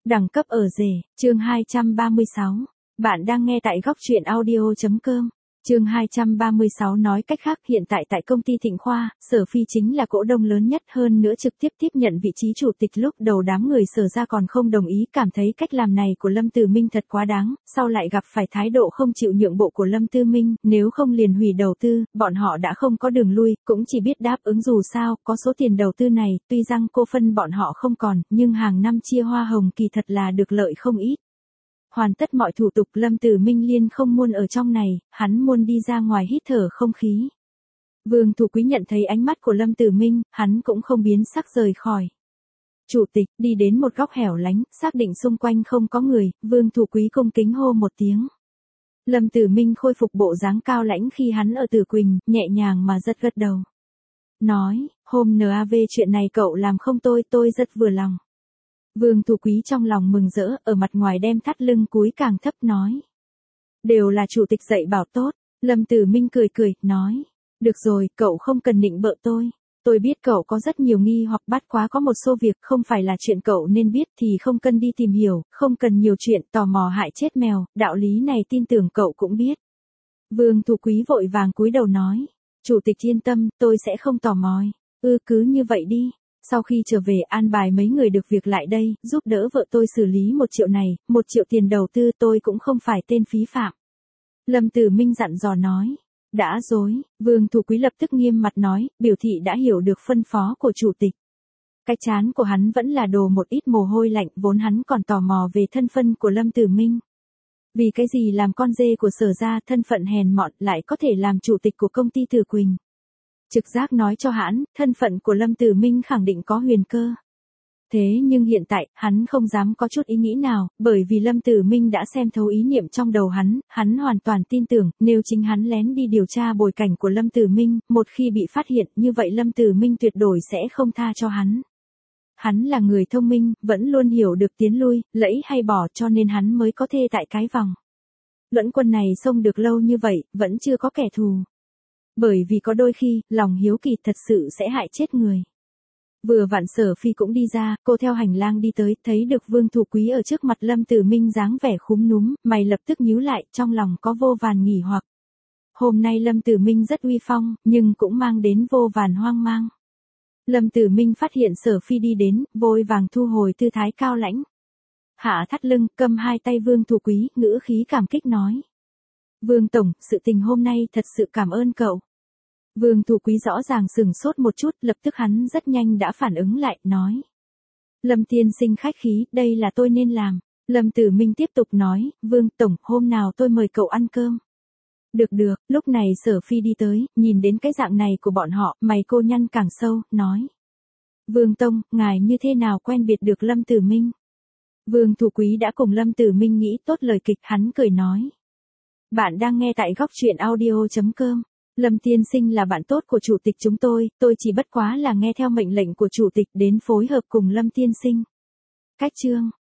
Đẳng cấp ở rể, chương 236. Bạn đang nghe tại góc truyện audio.com. Chương 236 nói cách khác hiện tại tại công ty Thịnh Khoa, Sở Phi chính là cổ đông lớn nhất hơn nữa trực tiếp tiếp nhận vị trí chủ tịch lúc đầu đám người Sở ra còn không đồng ý cảm thấy cách làm này của Lâm Tử Minh thật quá đáng, sau lại gặp phải thái độ không chịu nhượng bộ của Lâm Tư Minh, nếu không liền hủy đầu tư, bọn họ đã không có đường lui, cũng chỉ biết đáp ứng dù sao, có số tiền đầu tư này, tuy rằng cô phân bọn họ không còn, nhưng hàng năm chia hoa hồng kỳ thật là được lợi không ít. Hoàn tất mọi thủ tục Lâm Tử Minh liên không muốn ở trong này, hắn muốn đi ra ngoài hít thở không khí. Vương Thủ Quý nhận thấy ánh mắt của Lâm Tử Minh, hắn cũng không biến sắc rời khỏi. Chủ tịch đi đến một góc hẻo lánh, xác định xung quanh không có người, Vương Thủ Quý cung kính hô một tiếng. Lâm Tử Minh khôi phục bộ dáng cao lãnh khi hắn ở Tử Quỳnh, nhẹ nhàng mà rất gật đầu. Nói, hôm NAV chuyện này cậu làm không tôi rất vừa lòng. Vương Thủ Quý trong lòng mừng rỡ, ở mặt ngoài đem thắt lưng cúi càng thấp nói. Đều là chủ tịch dạy bảo tốt, Lâm Tử Minh cười, nói. Được rồi, cậu không cần nịnh bợ tôi biết cậu có rất nhiều nghi hoặc bắt quá có một số việc không phải là chuyện cậu nên biết thì không cần đi tìm hiểu, không cần nhiều chuyện tò mò hại chết mèo, đạo lý này tin tưởng cậu cũng biết. Vương Thủ Quý vội vàng cúi đầu nói. Chủ tịch yên tâm, tôi sẽ không tò mò. Cứ như vậy đi. Sau khi trở về an bài mấy người được việc lại đây, giúp đỡ vợ tôi xử lý 1 triệu này, 1 triệu tiền đầu tư tôi cũng không phải tên phí phạm. Lâm Tử Minh dặn dò nói. Đã rồi, Vương Thủ Quý lập tức nghiêm mặt nói, biểu thị đã hiểu được phân phó của chủ tịch. Cái trán của hắn vẫn là đổ một ít mồ hôi lạnh, vốn hắn còn tò mò về thân phận của Lâm Tử Minh. Vì cái gì làm con dê của Sở ra thân phận hèn mọn lại có thể làm chủ tịch của công ty Tử Quỳnh. Trực giác nói cho hắn, thân phận của Lâm Tử Minh khẳng định có huyền cơ. Thế nhưng hiện tại, hắn không dám có chút ý nghĩ nào, bởi vì Lâm Tử Minh đã xem thấu ý niệm trong đầu hắn hoàn toàn tin tưởng, nếu chính hắn lén đi điều tra bối cảnh của Lâm Tử Minh, một khi bị phát hiện, như vậy Lâm Tử Minh tuyệt đối sẽ không tha cho hắn. Hắn là người thông minh, vẫn luôn hiểu được tiến lui, lẫy hay bỏ cho nên hắn mới có thê tại cái vòng. Luẫn quân này xông được lâu như vậy, vẫn chưa có kẻ thù. Bởi vì có đôi khi, lòng hiếu kỳ thật sự sẽ hại chết người. Vừa vặn Sở Phi cũng đi ra, cô theo hành lang đi tới, thấy được Vương Thủ Quý ở trước mặt Lâm Tử Minh dáng vẻ khúm núm, mày lập tức nhíu lại, trong lòng có vô vàn nghỉ hoặc. Hôm nay Lâm Tử Minh rất uy phong, nhưng cũng mang đến vô vàn hoang mang. Lâm Tử Minh phát hiện Sở Phi đi đến, vội vàng thu hồi tư thái cao lãnh. Hạ thắt lưng, cầm hai tay Vương Thủ Quý, ngữ khí cảm kích nói. Vương Tổng, sự tình hôm nay thật sự cảm ơn cậu. Vương Thủ Quý rõ ràng sừng sốt một chút, lập tức hắn rất nhanh đã phản ứng lại, nói. Lâm tiên sinh khách khí, đây là tôi nên làm. Lâm Tử Minh tiếp tục nói, Vương Tổng, hôm nào tôi mời cậu ăn cơm. Được, lúc này Sở Phi đi tới, nhìn đến cái dạng này của bọn họ, mày cô nhăn càng sâu, nói. Vương Tông, ngài như thế nào quen biệt được Lâm Tử Minh? Vương Thủ Quý đã cùng Lâm Tử Minh nghĩ tốt lời kịch, hắn cười nói. Bạn đang nghe tại góc truyện audio.com. Lâm tiên sinh là bạn tốt của chủ tịch chúng tôi chỉ bất quá là nghe theo mệnh lệnh của chủ tịch đến phối hợp cùng Lâm tiên sinh. Cách chương